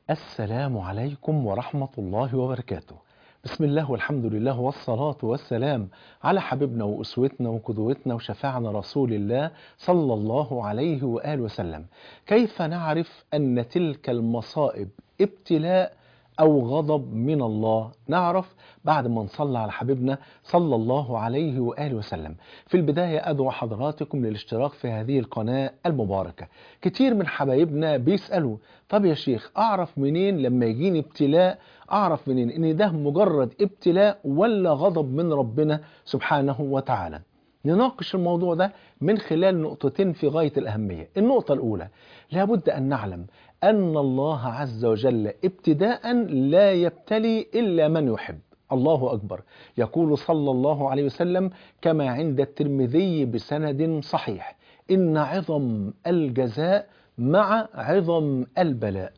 السلام عليكم ورحمة الله وبركاته. بسم الله والحمد لله والصلاة والسلام على حبيبنا وأسوتنا وقدوتنا وشفاعنا رسول الله صلى الله عليه وآله وسلم. كيف نعرف أن تلك المصائب ابتلاء أو غضب من الله؟ نعرف بعد ما نصلي على حبيبنا صلى الله عليه وآله وسلم. في البداية أدعو حضراتكم للاشتراك في هذه القناة المباركة. كتير من حبايبنا بيسألوا: طب يا شيخ، أعرف منين لما يجيني ابتلاء؟ أعرف منين إن ده مجرد ابتلاء ولا غضب من ربنا سبحانه وتعالى؟ نناقش الموضوع ده من خلال نقطتين في غاية الأهمية. النقطة الأولى: لابد أن نعلم أن الله عز وجل ابتداء لا يبتلي إلا من يحب. الله أكبر. يقول صلى الله عليه وسلم كما عند الترمذي بسند صحيح: إن عظم الجزاء مع عظم البلاء.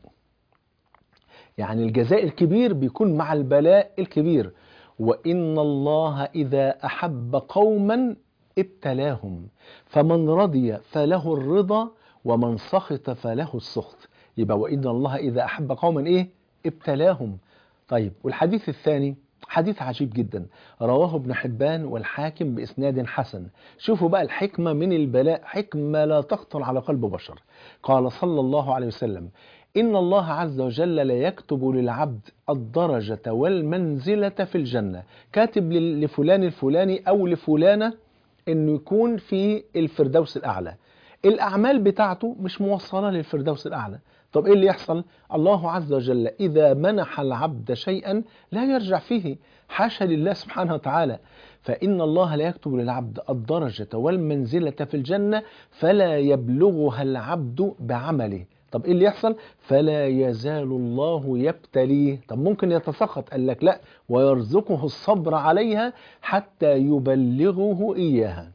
يعني الجزاء الكبير بيكون مع البلاء الكبير. وإن الله إذا أحب قوما ابتلاهم، فمن رضي فله الرضا ومن سخط فله السخط. يبقى وإن الله إذا أحب قوما ابتلاهم. طيب، والحديث الثاني حديث عجيب جدا، رواه ابن حبان والحاكم بإسناد حسن. شوفوا بقى الحكمة من البلاء، حكمة لا تخطر على قلب بشر. قال صلى الله عليه وسلم: إن الله عز وجل لا يكتب للعبد الدرجة والمنزلة في الجنة، كاتب لفلان الفلاني أو لفلانة إنه يكون في الفردوس الأعلى، الأعمال بتاعته مش موصلة للفردوس الأعلى. طب إيه اللي يحصل؟ الله عز وجل إذا منح العبد شيئا لا يرجع فيه، حاشا لله سبحانه وتعالى. فإن الله لا يكتب للعبد الدرجة والمنزلة في الجنة فلا يبلغها العبد بعمله. طب إيه اللي يحصل؟ فلا يزال الله يبتليه. طب ممكن يتسخط؟ قال لك لا، ويرزقه الصبر عليها حتى يبلغه إياها.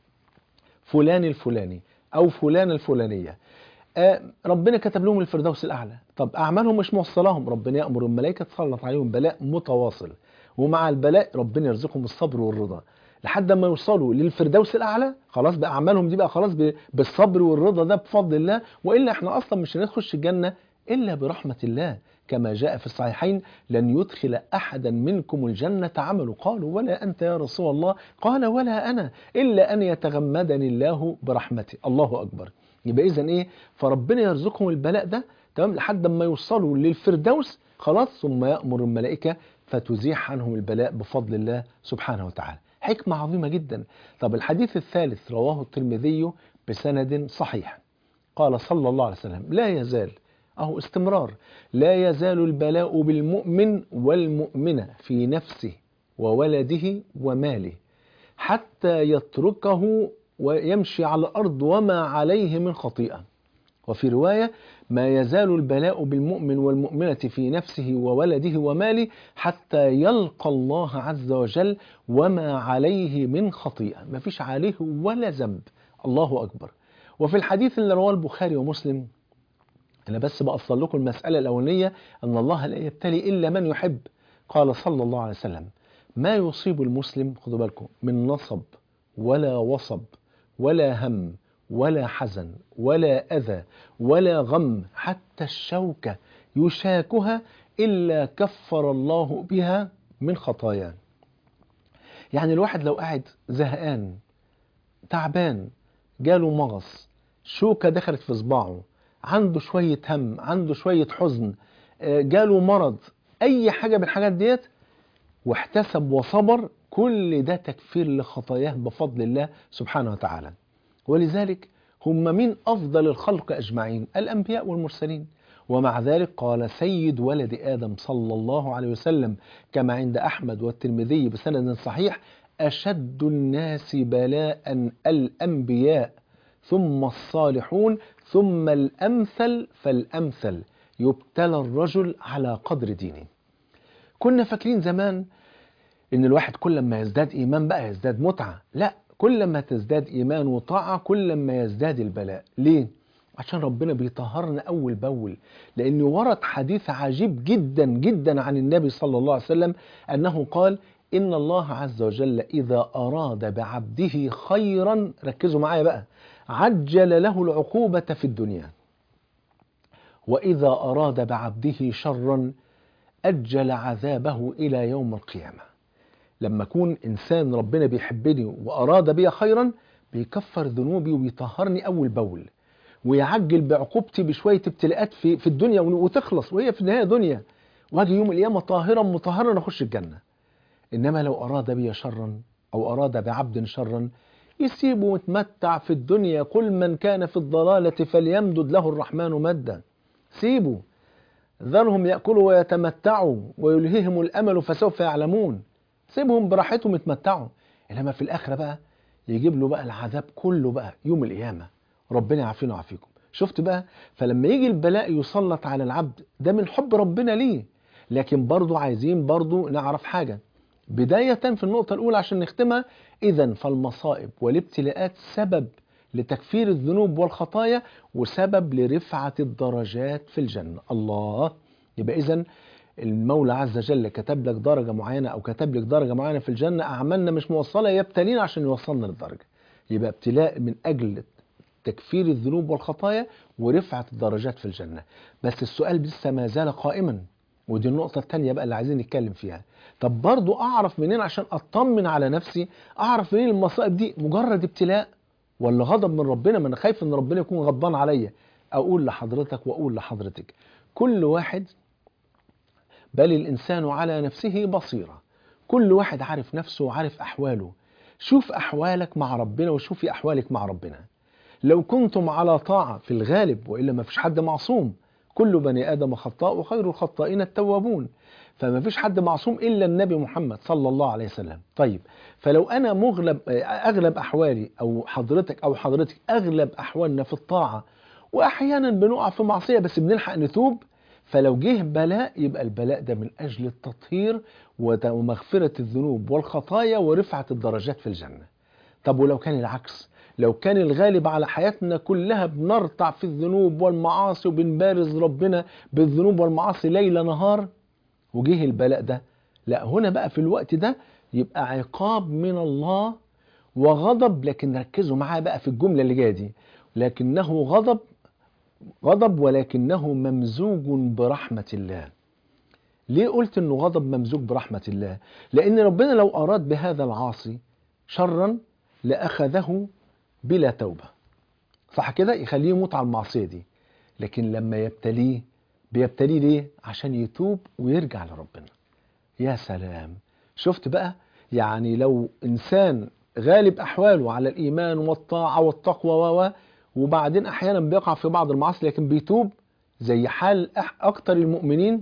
فلان الفلاني أو فلان الفلانية، ربنا كتب لهم الفردوس الأعلى، طب أعمالهم مش موصلاهم، ربنا يأمر الملائكة تسلط عليهم بلاء متواصل، ومع البلاء ربنا يرزقهم الصبر والرضا لحد ما يوصلوا للفردوس الأعلى. خلاص بقى أعمالهم دي بقى خلاص بالصبر والرضا ده بفضل الله، وإلا إحنا أصلا مش هنخش الجنة إلا برحمة الله، كما جاء في الصحيحين: لن يدخل أحدا منكم الجنة عمله. قالوا: ولا أنت يا رسول الله؟ قال: ولا أنا، إلا أن يتغمدني الله برحمته. الله أكبر. يبقى إذن إيه؟ فربنا يرزقهم البلاء ده تمام لحد ما يوصلوا للفردوس، خلاص، ثم يأمر الملائكة فتزيح عنهم البلاء بفضل الله سبحانه وتعالى. حكمة عظيمة جدا. طب الحديث الثالث رواه الترمذي بسند صحيح. قال صلى الله عليه وسلم: لا يزال، أهو استمرار، لا يزال البلاء بالمؤمن والمؤمنة في نفسه وولده وماله حتى يتركه ويمشي على الأرض وما عليه من خطيئة. وفي رواية: ما يزال البلاء بالمؤمن والمؤمنة في نفسه وولده وماله حتى يلقى الله عز وجل وما عليه من خطيئة، ما فيش عليه ولا ذنب. الله أكبر. وفي الحديث اللي رواه البخاري ومسلم، أنا بس بأصل لكم المسألة الأولانية، أن الله لا يبتلي إلا من يحب. قال صلى الله عليه وسلم: ما يصيب المسلم، خدوا بالكم، من نصب ولا وصب ولا هم ولا حزن ولا أذى ولا غم حتى الشوكة يشاكها إلا كفر الله بها من خطاياه. يعني الواحد لو قاعد زهقان تعبان، جاله مغص، شوكة دخلت في صباعه، عنده شوية هم، عنده شوية حزن، جاله مرض، أي حاجة من الحاجات ديت، واحتسب وصبر، كل ده تكفير لخطاياه بفضل الله سبحانه وتعالى. ولذلك هم من أفضل الخلق أجمعين؟ الأنبياء والمرسلين. ومع ذلك قال سيد ولد آدم صلى الله عليه وسلم كما عند أحمد والترمذي بسند صحيح: أشد الناس بلاء الأنبياء ثم الصالحون ثم الأمثل فالأمثل، يبتلى الرجل على قدر دينه. كنا فاكرين زمان إن الواحد كل ما يزداد إيمان بقى يزداد متعة، لا، كل ما تزداد إيمان وطاعة كل ما يزداد البلاء. ليه؟ عشان ربنا بيطهرنا أول بأول. لأن ورد حديث عجيب جدا جدا عن النبي صلى الله عليه وسلم أنه قال: إن الله عز وجل إذا أراد بعبده خيرا، ركزوا معايا بقى، عجل له العقوبة في الدنيا وإذا أراد بعبده شرا أجل عذابه إلى يوم القيامة. لما أكون إنسان ربنا بيحبني وأراد بي خيرا بيكفر ذنوبي وبيطهرني أول بول، ويعجل بعقوبتي بشوية ابتلاءات في الدنيا وتخلص، وهي في النهاية دنيا، واجي يوم القيامة طاهرا مطهرا أخش الجنة. إنما لو أراد بي شرا أو أراد بعبد شرا يسيبه متمتع في الدنيا. قل من كان في الضلالة فليمدد له الرحمن مدا. سيبه، ذرهم يأكلوا ويتمتعوا ويلهيهم الأمل فسوف يعلمون. سيبهم براحتهم يتمتعوا. إنما في الآخرة بقى يجيب له بقى العذاب كله بقى يوم القيامة. ربنا يعافينا ويعافيكم. شفت بقى؟ فلما يجي البلاء يسلط على العبد ده من حب ربنا ليه. لكن برضو عايزين برضو نعرف حاجة بداية في النقطة الأولى عشان نختمها. إذن فالمصائب والابتلاءات سبب لتكفير الذنوب والخطايا وسبب لرفعة الدرجات في الجنة. الله. يبقى إذن المولى عز وجل كتب لك درجة معينة أو كتب لك درجة معينة في الجنة، أعمالنا مش موصلة، يبتلينا عشان يوصلنا للدرجة. يبقى ابتلاء من أجل تكفير الذنوب والخطايا ورفعة الدرجات في الجنة. بس السؤال لسه ما زال قائما، ودي النقطة التانية بقى اللي عايزين نتكلم فيها. طب برضو أعرف منين عشان أطمن على نفسي؟ أعرف منين المصائب دي مجرد ابتلاء ولا غضب من ربنا؟ ما أنا خايف إن ربنا يكون غضبان عليا. أقول لحضرتك وأقول لحضرتك كل واحد بل الإنسان على نفسه بصيرة. كل واحد عارف نفسه وعارف أحواله. شوف أحوالك مع ربنا وشوفي أحوالك مع ربنا. لو كنتم على طاعة في الغالب، وإلا ما فيش حد معصوم، كل بني آدم خطاء وخير الخطائين التوابون، فما فيش حد معصوم إلا النبي محمد صلى الله عليه وسلم. طيب فلو أنا أغلب أحوالي أو حضرتك أغلب أحوالنا في الطاعة، وأحيانا بنقع في معصية بس بنلحق نتوب، فلو جه بلاء يبقى البلاء ده من أجل التطهير ومغفرة الذنوب والخطايا ورفعة الدرجات في الجنة. طب ولو كان العكس، لو كان الغالب على حياتنا كلها بنرتع في الذنوب والمعاصي وبنبارز ربنا بالذنوب والمعاصي ليل نهار، وجه البلاء ده، لا هنا بقى في الوقت ده يبقى عقاب من الله وغضب. لكن ركزوا معايا بقى في الجملة اللي جايه دي، لكنه غضب ولكنه ممزوج برحمة الله. ليه قلت انه غضب ممزوج برحمة الله؟ لان ربنا لو اراد بهذا العاصي شرا لأخذه بلا توبة، صح كده؟ يخليه يموت على المعصية دي. لكن لما بيبتليه ليه؟ عشان يتوب ويرجع لربنا. يا سلام. شفت بقى؟ يعني لو إنسان غالب أحواله على الإيمان والطاعة والتقوى وبعدين أحيانا بيقع في بعض المعاصي لكن بيتوب زي حال أكتر المؤمنين،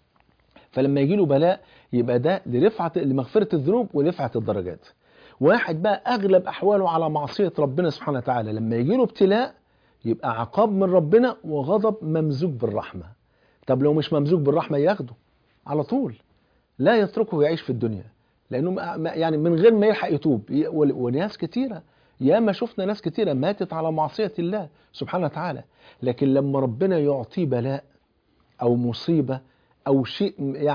فلما يجيله بلاء يبقى ده لمغفرة الذنوب ورفعة الدرجات. واحد بقى أغلب أحواله على معصية ربنا سبحانه وتعالى، لما يجيله ابتلاء يبقى عقاب من ربنا وغضب ممزوج بالرحمة. طب لو مش ممزوج بالرحمة ياخده على طول، لا يتركه يعيش في الدنيا، لأنه يعني من غير ما يلحق يتوب. وناس كتيرة، يا ما شفنا ناس كتيرة ماتت على معصية الله سبحانه وتعالى. لكن لما ربنا يعطيه بلاء أو مصيبة أو شيء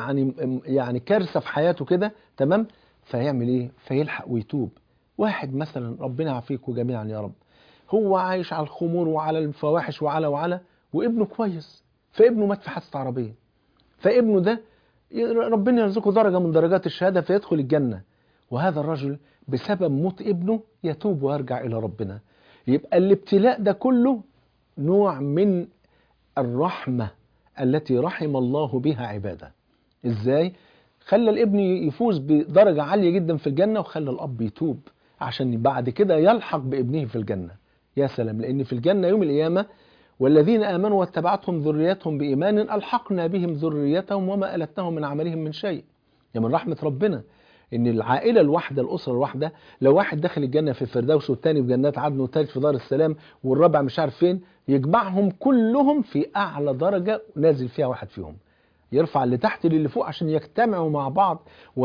يعني كارثة في حياته كده، تمام، فيعمل ايه؟ فيلحق ويتوب. واحد مثلا، ربنا يعافيكم جميعا يا رب، هو عايش على الخمور وعلى الفواحش وعلى وابنه كويس، فابنه مات في حادثة عربية، فابنه ده ربنا يرزقه درجة من درجات الشهادة فيدخل الجنة، وهذا الرجل بسبب موت ابنه يتوب ويرجع إلى ربنا. يبقى الابتلاء ده كله نوع من الرحمة التي رحم الله بها عباده. ازاي؟ خلى الابن يفوز بدرجة عالية جدا في الجنة، وخلى الأب يتوب عشان بعد كده يلحق بابنه في الجنة. يا سلام. لأن في الجنة يوم القيامة والذين آمنوا واتبعتهم ذريتهم بإيمان ألحقنا بهم ذريتهم وما ألتناهم من عملهم من شيء. يعني من رحمة ربنا إن العائلة الواحدة، الأسرة الواحدة، لو واحد دخل الجنة في الفردوس والتاني في جنات عدن والتالت في دار السلام والرابع مش عارف فين، يجمعهم كلهم في أعلى درجة نازل فيها واحد فيهم، يرفع اللي تحت للي فوق عشان يجتمعوا مع بعض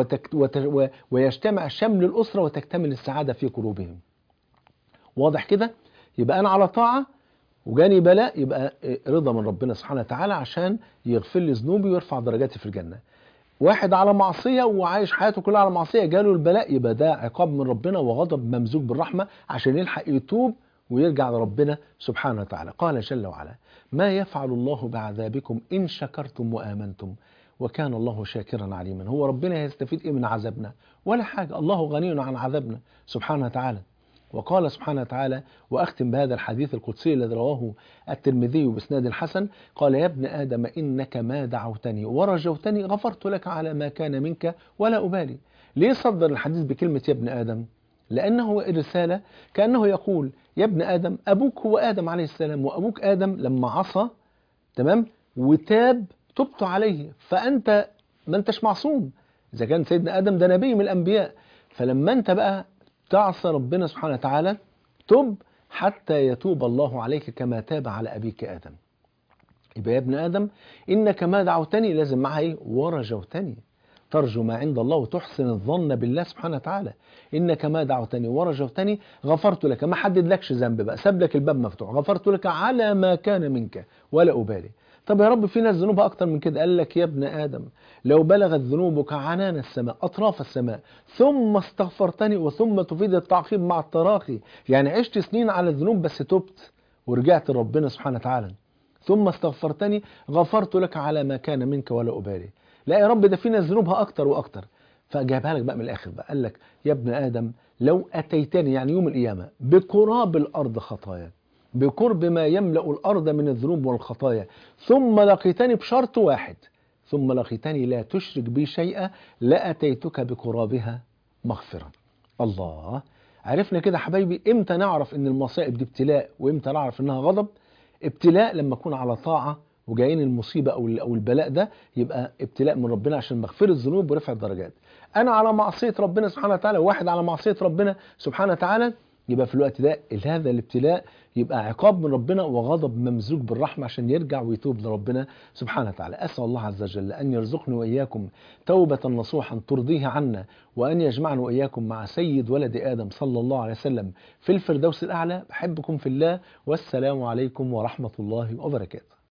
ويجتمع شمل الأسرة وتكتمل السعادة في قلوبهم. واضح كده؟ يبقى أنا على طاعة وجاني بلاء، يبقى رضا من ربنا سبحانه وتعالى عشان يغفر لي ذنوبي ويرفع درجاتي في الجنة. واحد على معصية وعايش حياته كلها على معصية، جاله البلاء، يبقى ده عقاب من ربنا وغضب ممزوج بالرحمة عشان يلحق يتوب ويرجع لربنا سبحانه وتعالى. قال جل وعلا: ما يفعل الله بعذابكم إن شكرتم وآمنتم وكان الله شاكرا عليما. هو ربنا هيستفيد إيه من عذابنا؟ ولا حاجة، الله غني عن عذابنا سبحانه وتعالى. وقال سبحانه وتعالى، وأختم بهذا الحديث القدسي الذي رواه الترمذي بإسناد حسن، قال: يا ابن آدم إنك ما دعوتني ورجوتني غفرت لك على ما كان منك ولا أبالي. ليه صدر الحديث بكلمة يا ابن آدم؟ لأنه الرسالة كأنه يقول: يا ابن آدم، أبوك هو آدم عليه السلام، وأبوك آدم لما عصى تمام وتاب تبت عليه، فأنت ما أنتش معصوم. إذا كان سيدنا آدم ده نبي من الأنبياء، فلما أنت بقى تعصى ربنا سبحانه وتعالى تب حتى يتوب الله عليك كما تاب على أبيك آدم. يبقى يا ابن آدم إنك ما دعوتني، لازم معها إيه؟ ورجوتني، ترجو ما عند الله وتحسن الظن بالله سبحانه وتعالى. إنك ما دعوتني ورجوتني غفرت لك، ما حدد لكش ذنب بقى، ساب لك الباب مفتوح، غفرت لك على ما كان منك ولا أبالي. طب يا رب في ناس ذنوبها أكتر من كده، قال لك: يا ابن آدم لو بلغت ذنوبك عنان السماء أطراف السماء ثم استغفرتني، وثم تفيد التعقيب مع التراخي، يعني عشت سنين على الذنوب بس تبت ورجعت لربنا سبحانه وتعالى، ثم استغفرتني غفرت لك على ما كان منك ولا أبالي. لا يا رب ده في ناس ذنوبها أكتر وأكتر، فجابها لك بقى من الآخر بقى، قال لك: يا ابن آدم لو أتيتني، يعني يوم القيامة، بقراب الأرض خطايا، بقرب ما يملأ الأرض من الذنوب والخطايا، ثم لقيتني بشرط واحد، ثم لقيتني لا تشرك بي شيئا، لأتيتك بقرابها مغفرة. الله، عرفنا كده حبايبي امتى نعرف ان المصائب دي ابتلاء وامتى نعرف انها غضب؟ ابتلاء لما اكون على طاعة وجايين المصيبة او البلاء ده يبقى ابتلاء من ربنا عشان مغفرة الذنوب ورفع الدرجات. انا على معصية ربنا سبحانه وتعالى، واحد على معصية ربنا سبحانه وتعالى، يبقى في الوقت ده هذا الابتلاء يبقى عقاب من ربنا وغضب ممزوج بالرحمة عشان يرجع ويتوب لربنا سبحانه وتعالى. أسأل الله عز وجل أن يرزقني وإياكم توبة نصوحا ترضيه عنا، وأن يجمعنا وإياكم مع سيد ولد آدم صلى الله عليه وسلم في الفردوس الأعلى. بحبكم في الله، والسلام عليكم ورحمة الله وبركاته.